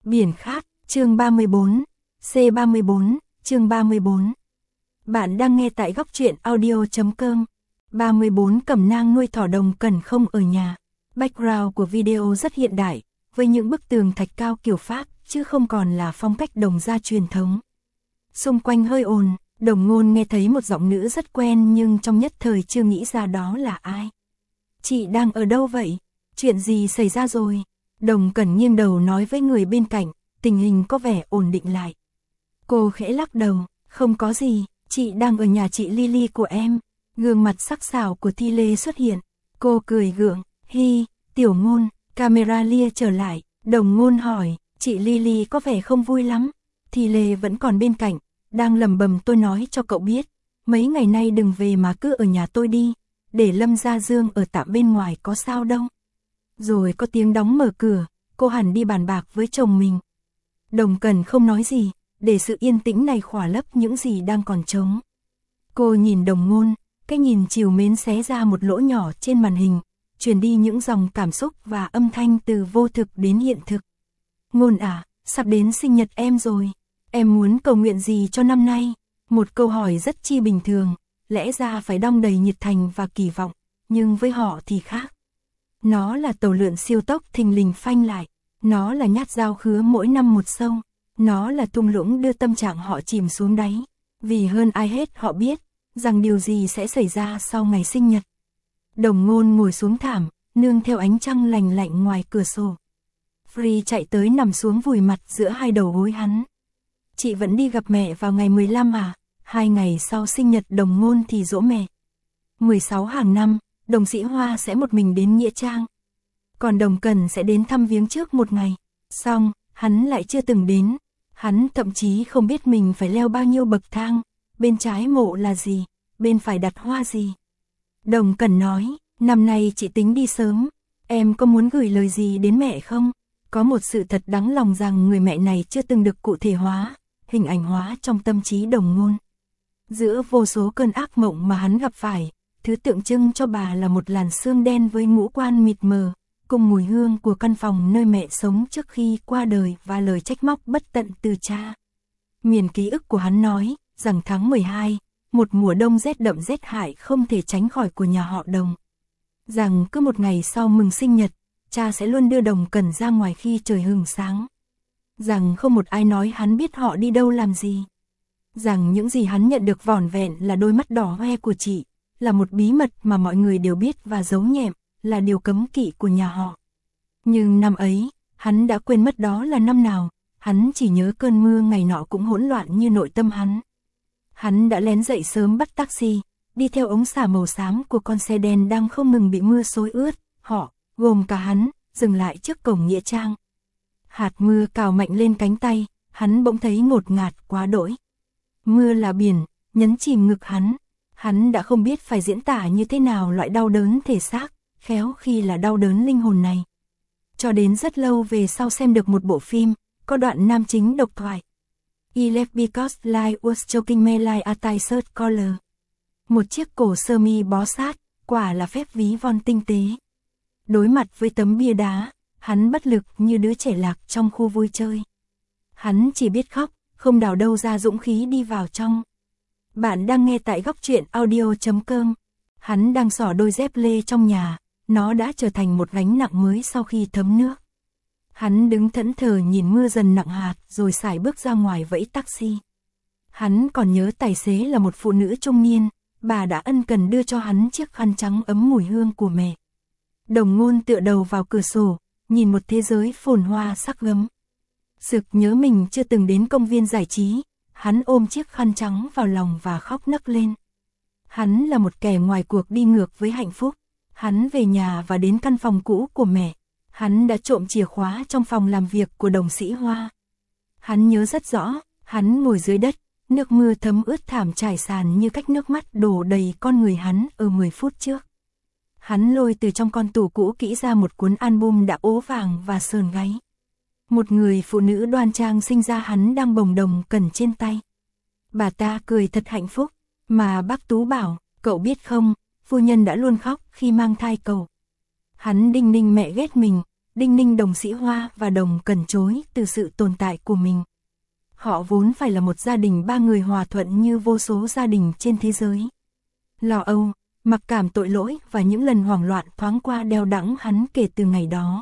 Biển Khát, chương 34, C34, chương 34. Bạn đang nghe tại góc truyện audio.com. 34 Cẩm nang nuôi thỏ Đồng Cẩn không ở nhà. Background của video rất hiện đại, với những bức tường thạch cao kiểu Pháp, chứ không còn là phong cách Đồng gia truyền thống. Xung quanh hơi ồn, Đồng Ngôn nghe thấy một giọng nữ rất quen nhưng trong nhất thời chưa nghĩ ra đó là ai. Chị đang ở đâu vậy? Chuyện gì xảy ra rồi? Đồng Cẩn nghiêng đầu nói với người bên cạnh, tình hình có vẻ ổn định lại. Cô khẽ lắc đầu, không có gì, chị đang ở nhà chị Lily của em. Gương mặt sắc sảo của Thi Lê xuất hiện, cô cười gượng, hi, Tiểu Ngôn, camera lia trở lại, Đồng Ngôn hỏi, chị Lily có vẻ không vui lắm. Thi Lê vẫn còn bên cạnh, đang lẩm bẩm tôi nói cho cậu biết, mấy ngày nay đừng về mà cứ ở nhà tôi đi, để Lâm Gia Dương ở tạm bên ngoài có sao đâu. Rồi có tiếng đóng mở cửa, cô hẳn đi bàn bạc với chồng mình. Đồng Cẩn không nói gì, để sự yên tĩnh này khỏa lấp những gì đang còn trống. Cô nhìn Đồng Ngôn, cái nhìn trìu mến xé ra một lỗ nhỏ trên màn hình, truyền đi những dòng cảm xúc và âm thanh từ vô thực đến hiện thực. Ngôn à, sắp đến sinh nhật em rồi, em muốn cầu nguyện gì cho năm nay? Một câu hỏi rất chi bình thường, lẽ ra phải đong đầy nhiệt thành và kỳ vọng, nhưng với họ thì khác. Nó là tàu lượn siêu tốc thình lình phanh lại, nó là nhát dao khứa mỗi năm một sâu, nó là thung lũng đưa tâm trạng họ chìm xuống đáy, vì hơn ai hết họ biết rằng điều gì sẽ xảy ra sau ngày sinh nhật. Đồng Ngôn ngồi xuống thảm, nương theo ánh trăng lành lạnh ngoài cửa sổ. Free chạy tới nằm xuống vùi mặt giữa hai đầu gối hắn. Chị vẫn đi gặp mẹ vào ngày 15 à? 2 ngày sau sinh nhật Đồng Ngôn thì giỗ mẹ. 16 hàng năm, Đồng Sĩ Hoa sẽ một mình đến Nghĩa Trang. Còn Đồng Cẩn sẽ đến thăm viếng trước một ngày. Xong, hắn lại chưa từng đến. Hắn thậm chí không biết mình phải leo bao nhiêu bậc thang. Bên trái mộ là gì? Bên phải đặt hoa gì? Đồng Cẩn nói, năm nay chị tính đi sớm. Em có muốn gửi lời gì đến mẹ không? Có một sự thật đáng lòng rằng người mẹ này chưa từng được cụ thể hóa, hình ảnh hóa trong tâm trí Đồng Ngôn. Giữa vô số cơn ác mộng mà hắn gặp phải, thứ tượng trưng cho bà là một làn sương đen với ngũ quan mịt mờ, cùng mùi hương của căn phòng nơi mẹ sống trước khi qua đời và lời trách móc bất tận từ cha. Miền ký ức của hắn nói rằng tháng 12, một mùa đông rét đậm rét hại không thể tránh khỏi của nhà họ Đồng. Rằng cứ một ngày sau mừng sinh nhật, cha sẽ luôn đưa Đồng Cẩn ra ngoài khi trời hừng sáng. Rằng không một ai nói hắn biết họ đi đâu làm gì. Rằng những gì hắn nhận được vỏn vẹn là đôi mắt đỏ hoe của chị, là một bí mật mà mọi người đều biết và giấu nhẹm, là điều cấm kỵ của nhà họ. Nhưng năm ấy, hắn đã quên mất đó là năm nào, hắn chỉ nhớ cơn mưa ngày nọ cũng hỗn loạn như nội tâm hắn. Hắn đã lén dậy sớm bắt taxi, đi theo ống xả màu xám của con xe đen đang không ngừng bị mưa xối ướt, họ, gồm cả hắn, dừng lại trước cổng Nghĩa Trang. Hạt mưa cào mạnh lên cánh tay, hắn bỗng thấy ngột ngạt quá đỗi. Mưa là biển, nhấn chìm ngực hắn. Hắn đã không biết phải diễn tả như thế nào loại đau đớn thể xác, khéo khi là đau đớn linh hồn này. Cho đến rất lâu về sau xem được một bộ phim, có đoạn nam chính độc thoại. I left because life was choking me like a tight collar. Một chiếc cổ sơ mi bó sát, quả là phép ví von tinh tế. Đối mặt với tấm bia đá, hắn bất lực như đứa trẻ lạc trong khu vui chơi. Hắn chỉ biết khóc, không đào đâu ra dũng khí đi vào trong. Bạn đang nghe tại góc truyện audio.com. Hắn đang xỏ đôi dép lê trong nhà, nó đã trở thành một gánh nặng mới sau khi thấm nước. Hắn đứng thẫn thờ nhìn mưa dần nặng hạt rồi sải bước ra ngoài vẫy taxi. Hắn còn nhớ tài xế là một phụ nữ trung niên, bà đã ân cần đưa cho hắn chiếc khăn trắng ấm mùi hương của mẹ. Đồng Ngôn tựa đầu vào cửa sổ, nhìn một thế giới phồn hoa sắc gấm. Sực nhớ mình chưa từng đến công viên giải trí. Hắn ôm chiếc khăn trắng vào lòng và khóc nấc lên. Hắn là một kẻ ngoài cuộc đi ngược với hạnh phúc. Hắn về nhà và đến căn phòng cũ của mẹ. Hắn đã trộm chìa khóa trong phòng làm việc của Đồng Sĩ Hoa. Hắn nhớ rất rõ, hắn ngồi dưới đất, nước mưa thấm ướt thảm trải sàn như cách nước mắt đổ đầy con người hắn ở 10 phút trước. Hắn lôi từ trong con tủ cũ kỹ ra một cuốn album đã ố vàng và sờn gáy. Một người phụ nữ đoan trang sinh ra hắn đang bồng Đồng Cẩn trên tay. Bà ta cười thật hạnh phúc, mà bác Tú bảo, cậu biết không, phu nhân đã luôn khóc khi mang thai cậu. Hắn đinh ninh mẹ ghét mình, Đinh Ninh, Đồng Sĩ Hoa và Đồng Cẩn chối từ sự tồn tại của mình. Họ vốn phải là một gia đình ba người hòa thuận như vô số gia đình trên thế giới. Lo âu, mặc cảm, tội lỗi và những lần hoảng loạn thoáng qua đeo đẳng hắn kể từ ngày đó.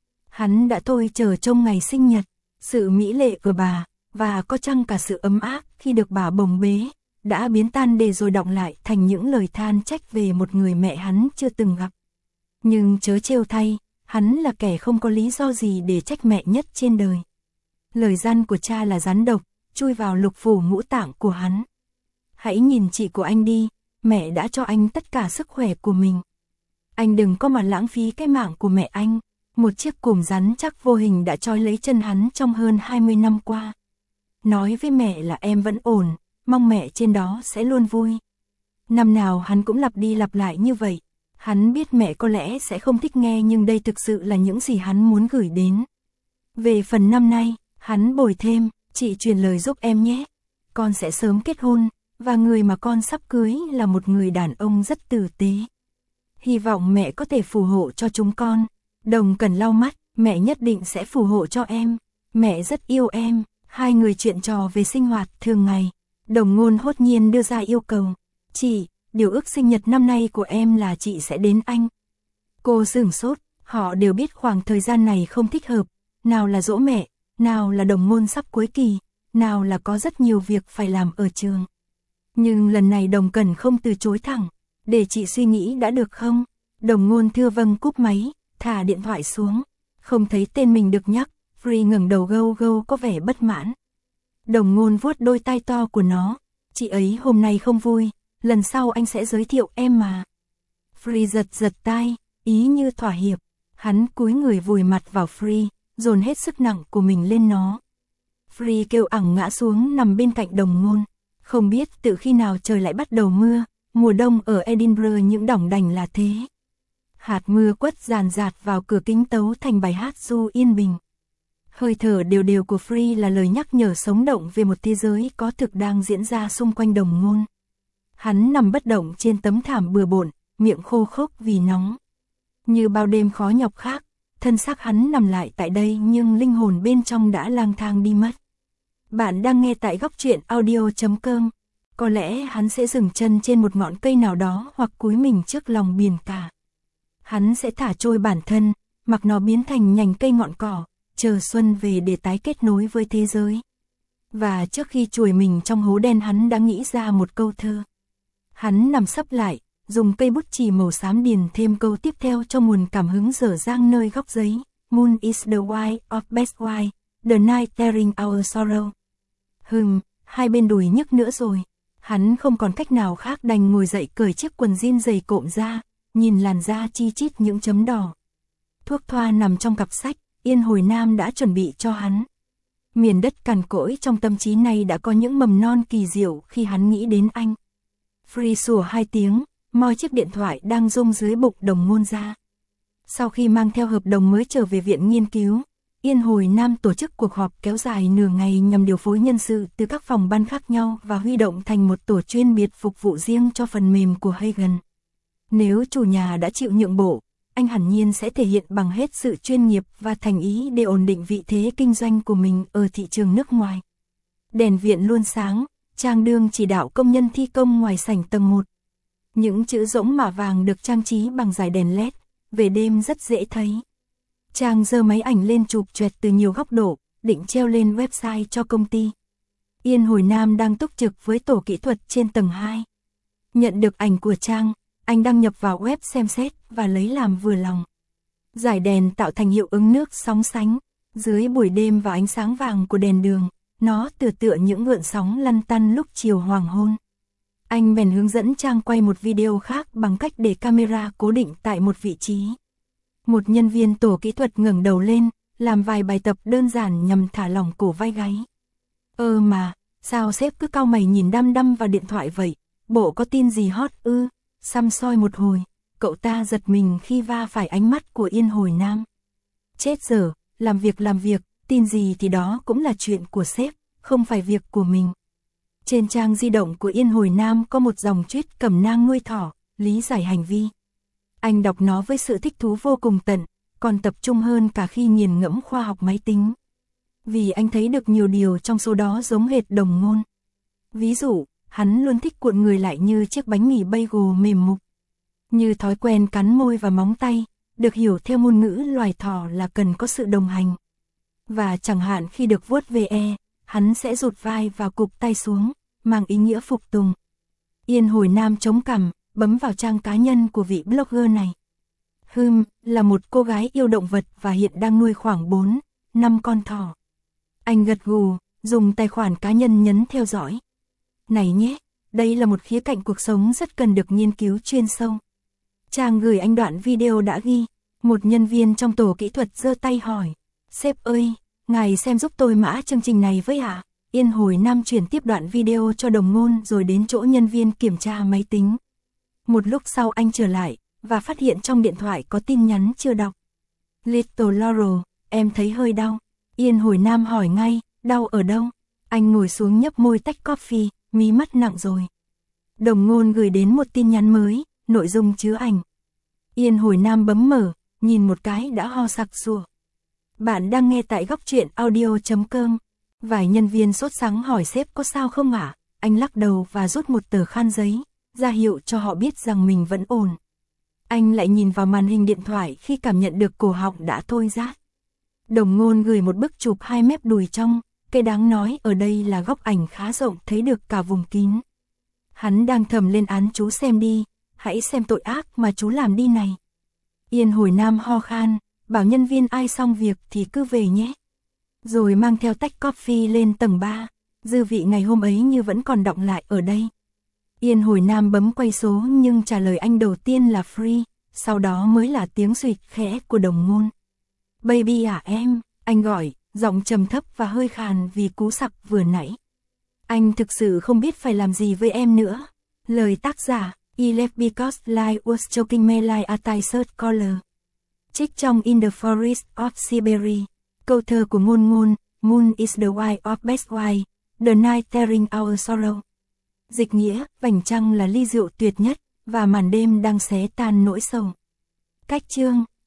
Hắn đã thôi chờ trông ngày sinh nhật, sự mỹ lệ của bà, và có chăng cả sự ấm áp khi được bà bồng bế, đã biến tan để rồi đọng lại thành những lời than trách về một người mẹ hắn chưa từng gặp. Nhưng chớ trêu thay, hắn là kẻ không có lý do gì để trách mẹ nhất trên đời. Lời gian của cha là rắn độc, chui vào lục phủ ngũ tạng của hắn. Hãy nhìn chị của anh đi, mẹ đã cho anh tất cả sức khỏe của mình. Anh đừng có mà lãng phí cái mạng của mẹ anh. Một chiếc cùm rắn chắc vô hình đã trói lấy chân hắn trong hơn 20 năm qua. Nói với mẹ là em vẫn ổn, mong mẹ trên đó sẽ luôn vui. Năm nào hắn cũng lặp đi lặp lại như vậy. Hắn biết mẹ có lẽ sẽ không thích nghe, nhưng đây thực sự là những gì hắn muốn gửi đến. Về phần năm nay, hắn bồi thêm, chị truyền lời giúp em nhé. Con sẽ sớm kết hôn, và người mà con sắp cưới là một người đàn ông rất tử tế. Hy vọng mẹ có thể phù hộ cho chúng con. Đồng Cẩn lau mắt, mẹ nhất định sẽ phù hộ cho em. Mẹ rất yêu em. Hai người chuyện trò về sinh hoạt thường ngày. Đồng Ngôn hốt nhiên đưa ra yêu cầu. Chị, điều ước sinh nhật năm nay của em là chị sẽ đến Anh. Cô sửng sốt, họ đều biết khoảng thời gian này không thích hợp. Nào là giỗ mẹ, nào là Đồng Ngôn sắp cuối kỳ, nào là có rất nhiều việc phải làm ở trường. Nhưng lần này Đồng Cẩn không từ chối thẳng. Để chị suy nghĩ đã được không? Đồng Ngôn thưa vâng, cúp máy, thả điện thoại xuống. Không thấy tên mình được nhắc, Free ngẩng đầu gâu gâu có vẻ bất mãn. Đồng Ngôn vuốt đôi tai to của nó. Chị ấy hôm nay không vui, lần sau anh sẽ giới thiệu em mà. Free giật giật tai, ý như thỏa hiệp. Hắn cúi người vùi mặt vào Free, dồn hết sức nặng của mình lên nó. Free kêu ẳng ngã xuống nằm bên cạnh Đồng Ngôn. Không biết từ khi nào trời lại bắt đầu mưa, mùa đông ở Edinburgh những đỏng đành là thế. Hạt mưa quất ràn rạt vào cửa kính tấu thành bài hát du yên bình. Hơi thở đều đều của Free là lời nhắc nhở sống động về một thế giới có thực đang diễn ra xung quanh Đồng Ngôn. Hắn nằm bất động trên tấm thảm bừa bộn, miệng khô khốc vì nóng. Như bao đêm khó nhọc khác, thân xác hắn nằm lại tại đây nhưng linh hồn bên trong đã lang thang đi mất. Bạn đang nghe tại góc truyện audio.com. Có lẽ hắn sẽ dừng chân trên một ngọn cây nào đó hoặc cúi mình trước lòng biển cả. Hắn sẽ thả trôi bản thân, mặc nó biến thành nhành cây ngọn cỏ, chờ xuân về để tái kết nối với thế giới. Và trước khi chùi mình trong hố đen hắn đã nghĩ ra một câu thơ. Hắn nằm sấp lại, dùng cây bút chì màu xám điền thêm câu tiếp theo cho nguồn cảm hứng dở dang nơi góc giấy. Moon is the white of best white, the night tearing our sorrow. Hai bên đùi nhức nữa rồi. Hắn không còn cách nào khác đành ngồi dậy cởi chiếc quần jean dày cộm ra, nhìn làn da chi chít những chấm đỏ. Thuốc thoa nằm trong cặp sách, Yên Hồi Nam đã chuẩn bị cho hắn. Miền đất cằn cỗi trong tâm trí này đã có những mầm non kỳ diệu khi hắn nghĩ đến anh. Free sủa hai tiếng, moi chiếc điện thoại đang rung dưới bụng Đồng Ngôn ra. Sau khi mang theo hợp đồng mới trở về viện nghiên cứu, Yên Hồi Nam tổ chức cuộc họp kéo dài nửa ngày nhằm điều phối nhân sự từ các phòng ban khác nhau và huy động thành một tổ chuyên biệt phục vụ riêng cho phần mềm của Hagen. Nếu chủ nhà đã chịu nhượng bộ, anh hẳn nhiên sẽ thể hiện bằng hết sự chuyên nghiệp và thành ý để ổn định vị thế kinh doanh của mình ở thị trường nước ngoài. Đèn viện luôn sáng, Trang đương chỉ đạo công nhân thi công ngoài sảnh tầng 1. Những chữ rỗng mạ vàng được trang trí bằng dải đèn LED, về đêm rất dễ thấy. Trang giơ máy ảnh lên chụp choẹt từ nhiều góc độ, định treo lên website cho công ty. Yên Hồi Nam đang túc trực với tổ kỹ thuật trên tầng 2. Nhận được ảnh của Trang, anh đăng nhập vào web xem xét và lấy làm vừa lòng. Dải đèn tạo thành hiệu ứng nước sóng sánh, dưới buổi đêm và ánh sáng vàng của đèn đường, nó tựa những gợn sóng lăn tăn lúc chiều hoàng hôn. Anh bèn hướng dẫn Trang quay một video khác bằng cách để camera cố định tại một vị trí. Một nhân viên tổ kỹ thuật ngẩng đầu lên, làm vài bài tập đơn giản nhằm thả lỏng cổ vai gáy. Mà, sao sếp cứ cau mày nhìn đăm đăm vào điện thoại vậy? Bộ có tin gì hot ư? Săm soi một hồi, cậu ta giật mình khi va phải ánh mắt của Yên Hồi Nam. Chết dở, làm việc, tin gì thì đó cũng là chuyện của sếp, không phải việc của mình. Trên trang di động của Yên Hồi Nam có một dòng tweet cẩm nang nuôi thỏ, lý giải hành vi. Anh đọc nó với sự thích thú vô cùng tận, còn tập trung hơn cả khi nghiền ngẫm khoa học máy tính. Vì anh thấy được nhiều điều trong số đó giống hệt đồng ngôn. Ví dụ, hắn luôn thích cuộn người lại như chiếc bánh mì bagel mềm mục. Như thói quen cắn môi và móng tay, được hiểu theo ngôn ngữ loài thỏ là cần có sự đồng hành. Và chẳng hạn khi được vuốt ve, hắn sẽ rụt vai và cụp tay xuống, mang ý nghĩa phục tùng. Yên Hồi Nam chống cằm, bấm vào trang cá nhân của vị blogger này. Là một cô gái yêu động vật và hiện đang nuôi khoảng 4-5 con thỏ. Anh gật gù, dùng tài khoản cá nhân nhấn theo dõi. Này nhé, đây là một khía cạnh cuộc sống rất cần được nghiên cứu chuyên sâu. Trang gửi anh đoạn video đã ghi, một nhân viên trong tổ kỹ thuật giơ tay hỏi, sếp ơi, ngài xem giúp tôi mã chương trình này với ạ. Yên Hồi Nam chuyển tiếp đoạn video cho đồng ngôn rồi đến chỗ nhân viên kiểm tra máy tính. Một lúc sau anh trở lại, và phát hiện trong điện thoại có tin nhắn chưa đọc. Little Laurel, em thấy hơi đau. Yên Hồi Nam hỏi ngay, đau ở đâu? Anh ngồi xuống nhấp môi tách coffee, mí mắt nặng rồi. Đồng ngôn gửi đến một tin nhắn mới, nội dung chứa ảnh. Yên Hồi Nam bấm mở, nhìn một cái đã ho sặc sụa. Bạn đang nghe tại góc truyện audio.com. Vài nhân viên sốt sắng hỏi sếp có sao không ạ? Anh lắc đầu và rút một tờ khăn giấy, ra hiệu cho họ biết rằng mình vẫn ổn. Anh lại nhìn vào màn hình điện thoại khi cảm nhận được cổ họng đã thôi rát. Đồng ngôn gửi một bức chụp 2 mép đùi trong, cái đáng nói ở đây là góc ảnh khá rộng thấy được cả vùng kín. Hắn đang thầm lên án chú xem đi, hãy xem tội ác mà chú làm đi này. Yên Hồi Nam ho khan, bảo nhân viên ai xong việc thì cứ về nhé. Rồi mang theo tách coffee lên tầng 3, dư vị ngày hôm ấy như vẫn còn đọng lại ở đây. Yên Hồi Nam bấm quay số nhưng trả lời anh đầu tiên là free, sau đó mới là tiếng xuỵt khẽ của đồng ngôn. Baby à em, anh gọi, giọng trầm thấp và hơi khàn vì cú sặc vừa nãy. Anh thực sự không biết phải làm gì với em nữa. Lời tác giả, I left because life was choking me like a tired collar. Trích trong In the Forest of Siberia. Câu thơ của ngôn ngôn, Moon is the wife of best wife, the night tearing our sorrow. Dịch nghĩa, vành trăng là ly rượu tuyệt nhất, và màn đêm đang xé tan nỗi sầu. Cách chương